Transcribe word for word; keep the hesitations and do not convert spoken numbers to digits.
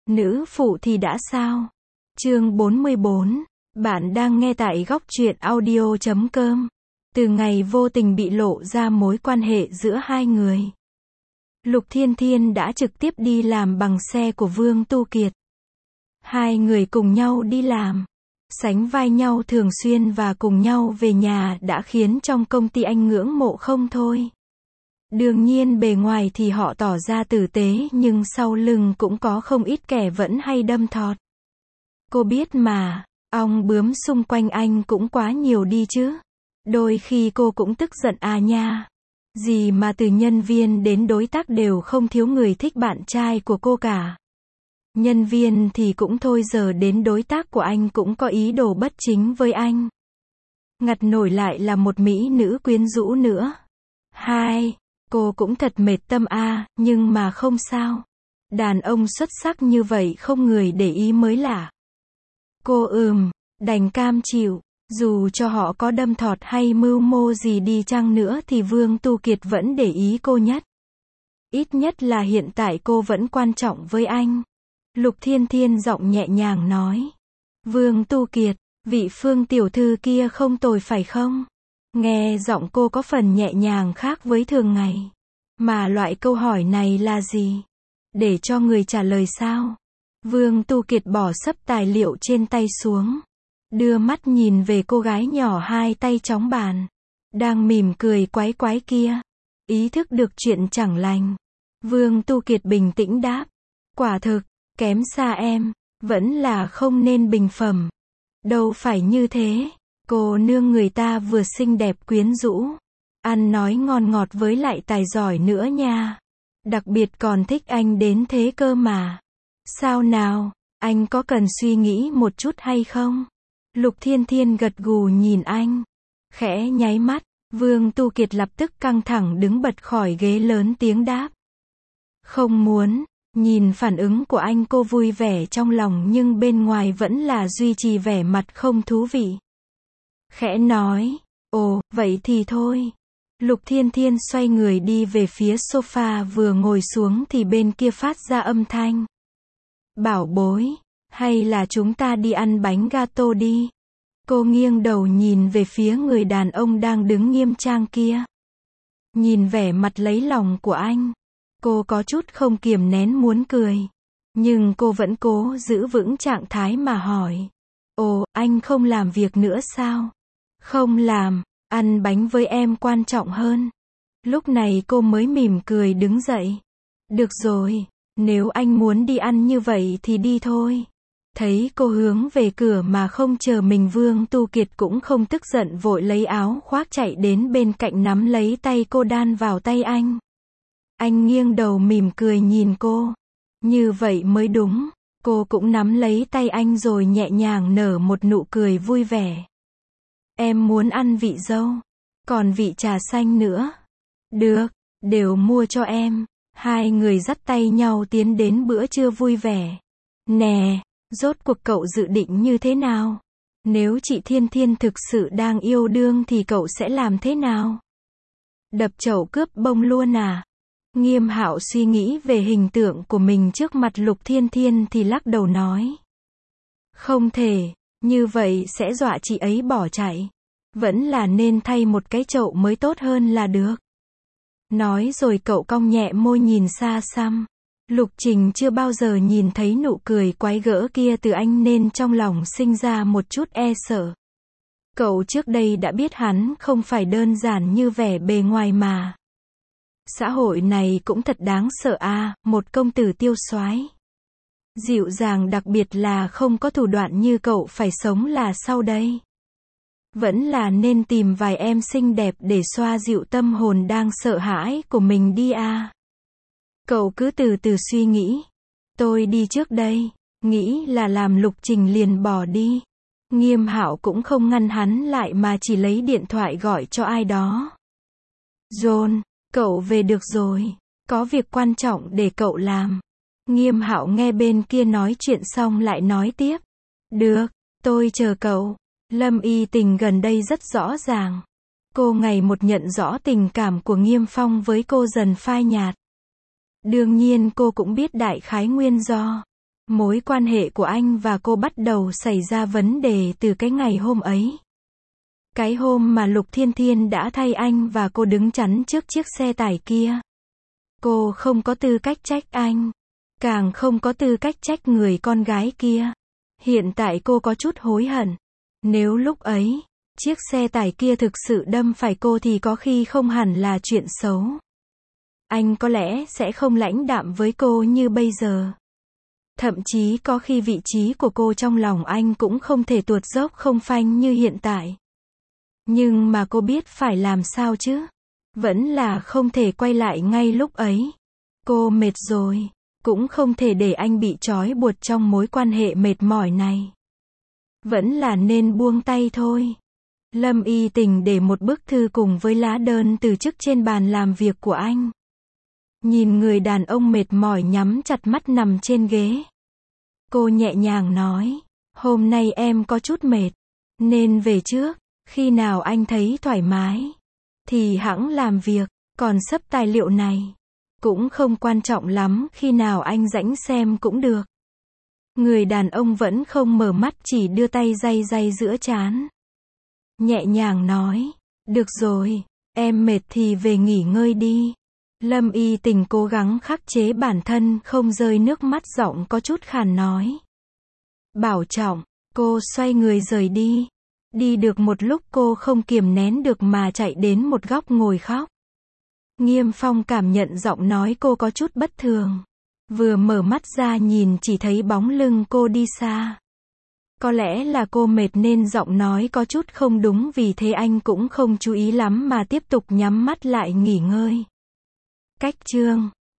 Nữ phụ thì đã sao? Chương bốn mươi bốn. Bạn đang nghe tại góc truyện audio chấm com. Từ ngày vô tình bị lộ ra mối quan hệ giữa hai người, Lục Thiên Thiên đã trực tiếp đi làm bằng xe của Vương Tu Kiệt. Hai người cùng nhau đi làm, sánh vai nhau thường xuyên và cùng nhau về nhà đã khiến trong công ty anh ngưỡng mộ không thôi. Đương nhiên bề ngoài thì họ tỏ ra tử tế nhưng sau lưng cũng có không ít kẻ vẫn hay đâm thọt. Cô biết mà, ong bướm xung quanh anh cũng quá nhiều đi chứ. Đôi khi cô cũng tức giận à nha. Gì mà từ nhân viên đến đối tác đều không thiếu người thích bạn trai của cô cả. Nhân viên thì cũng thôi, giờ đến đối tác của anh cũng có ý đồ bất chính với anh. Ngặt nổi lại là một mỹ nữ quyến rũ nữa. Hai, cô cũng thật mệt tâm a, nhưng mà không sao. Đàn ông xuất sắc như vậy không người để ý mới lạ. Cô ừm, đành cam chịu. Dù cho họ có đâm thọt hay mưu mô gì đi chăng nữa thì Vương Tu Kiệt vẫn để ý cô nhất. Ít nhất là hiện tại cô vẫn quan trọng với anh. Lục Thiên Thiên giọng nhẹ nhàng nói. Vương Tu Kiệt, vị Phương tiểu thư kia không tồi phải không? Nghe giọng cô có phần nhẹ nhàng khác với thường ngày. Mà loại câu hỏi này là gì? Để cho người trả lời sao? Vương Tu Kiệt bỏ sấp tài liệu trên tay xuống, đưa mắt nhìn về cô gái nhỏ hai tay trống bàn, đang mỉm cười quái quái kia. Ý thức được chuyện chẳng lành, Vương Tu Kiệt bình tĩnh đáp. Quả thực, kém xa em, vẫn là không nên bình phẩm. Đâu phải như thế, cô nương người ta vừa xinh đẹp quyến rũ, ăn nói ngon ngọt với lại tài giỏi nữa nha. Đặc biệt còn thích anh đến thế cơ mà. Sao nào, anh có cần suy nghĩ một chút hay không? Lục Thiên Thiên gật gù nhìn anh, khẽ nháy mắt. Vương Tu Kiệt lập tức căng thẳng đứng bật khỏi ghế lớn tiếng đáp. Không muốn. Nhìn phản ứng của anh cô vui vẻ trong lòng nhưng bên ngoài vẫn là duy trì vẻ mặt không thú vị. Khẽ nói, ồ, vậy thì thôi. Lục Thiên Thiên xoay người đi về phía sofa, vừa ngồi xuống thì bên kia phát ra âm thanh. Bảo bối, hay là chúng ta đi ăn bánh gato đi. Cô nghiêng đầu nhìn về phía người đàn ông đang đứng nghiêm trang kia. Nhìn vẻ mặt lấy lòng của anh, cô có chút không kiềm nén muốn cười. Nhưng cô vẫn cố giữ vững trạng thái mà hỏi. Ồ, anh không làm việc nữa sao? Không làm, ăn bánh với em quan trọng hơn. Lúc này cô mới mỉm cười đứng dậy. Được rồi, nếu anh muốn đi ăn như vậy thì đi thôi. Thấy cô hướng về cửa mà không chờ mình, Vương Tu Kiệt cũng không tức giận, vội lấy áo khoác chạy đến bên cạnh nắm lấy tay cô đan vào tay anh. Anh nghiêng đầu mỉm cười nhìn cô. Như vậy mới đúng. Cô cũng nắm lấy tay anh rồi nhẹ nhàng nở một nụ cười vui vẻ. Em muốn ăn vị dâu, còn vị trà xanh nữa. Được, đều mua cho em. Hai người dắt tay nhau tiến đến bữa trưa vui vẻ. Nè, rốt cuộc cậu dự định như thế nào? Nếu chị Thiên Thiên thực sự đang yêu đương thì cậu sẽ làm thế nào? Đập chậu cướp bông luôn à? Nghiêm Hạo suy nghĩ về hình tượng của mình trước mặt Lục Thiên Thiên thì lắc đầu nói. Không thể, như vậy sẽ dọa chị ấy bỏ chạy. Vẫn là nên thay một cái chậu mới tốt hơn là được. Nói rồi cậu cong nhẹ môi nhìn xa xăm. Lục Trình chưa bao giờ nhìn thấy nụ cười quái gở kia từ anh nên trong lòng sinh ra một chút e sợ. Cậu trước đây đã biết hắn không phải đơn giản như vẻ bề ngoài mà. Xã hội này cũng thật đáng sợ à, một công tử tiêu soái, dịu dàng, đặc biệt là không có thủ đoạn như cậu phải sống là sao đây? Vẫn là nên tìm vài em xinh đẹp để xoa dịu tâm hồn đang sợ hãi của mình đi à. Cậu cứ từ từ suy nghĩ. Tôi đi trước đây. Nghĩ là làm Lục Trình liền bỏ đi. Nghiêm Hạo cũng không ngăn hắn lại mà chỉ lấy điện thoại gọi cho ai đó. John, cậu về được rồi. Có việc quan trọng để cậu làm. Nghiêm Hạo nghe bên kia nói chuyện xong lại nói tiếp. Được, tôi chờ cậu. Lâm Y Tình gần đây rất rõ ràng. Cô ngày một nhận rõ tình cảm của Nghiêm Phong với cô dần phai nhạt. Đương nhiên cô cũng biết đại khái nguyên do. Mối quan hệ của anh và cô bắt đầu xảy ra vấn đề từ cái ngày hôm ấy. Cái hôm mà Lục Thiên Thiên đã thay anh và cô đứng chắn trước chiếc xe tải kia. Cô không có tư cách trách anh. Càng không có tư cách trách người con gái kia. Hiện tại cô có chút hối hận. Nếu lúc ấy, chiếc xe tải kia thực sự đâm phải cô thì có khi không hẳn là chuyện xấu. Anh có lẽ sẽ không lãnh đạm với cô như bây giờ. Thậm chí có khi vị trí của cô trong lòng anh cũng không thể tuột dốc không phanh như hiện tại. Nhưng mà cô biết phải làm sao chứ? Vẫn là không thể quay lại ngay lúc ấy. Cô mệt rồi. Cũng không thể để anh bị trói buộc trong mối quan hệ mệt mỏi này. Vẫn là nên buông tay thôi. Lâm Y Tình để một bức thư cùng với lá đơn từ chức trên bàn làm việc của anh. Nhìn người đàn ông mệt mỏi nhắm chặt mắt nằm trên ghế. Cô nhẹ nhàng nói, hôm nay em có chút mệt, nên về trước, khi nào anh thấy thoải mái, thì hẵng làm việc, còn sắp tài liệu này, cũng không quan trọng lắm, khi nào anh rảnh xem cũng được. Người đàn ông vẫn không mở mắt, chỉ đưa tay day day giữa trán. Nhẹ nhàng nói, được rồi, em mệt thì về nghỉ ngơi đi. Lâm Y Tình cố gắng khắc chế bản thân không rơi nước mắt, giọng có chút khàn nói. Bảo trọng, cô xoay người rời đi. Đi được một lúc cô không kiềm nén được mà chạy đến một góc ngồi khóc. Nghiêm Phong cảm nhận giọng nói cô có chút bất thường. Vừa mở mắt ra nhìn chỉ thấy bóng lưng cô đi xa. Có lẽ là cô mệt nên giọng nói có chút không đúng, vì thế anh cũng không chú ý lắm mà tiếp tục nhắm mắt lại nghỉ ngơi. Cách chương